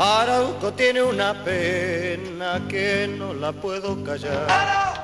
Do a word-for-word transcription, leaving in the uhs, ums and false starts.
Arauco tiene una pena que no la puedo callar.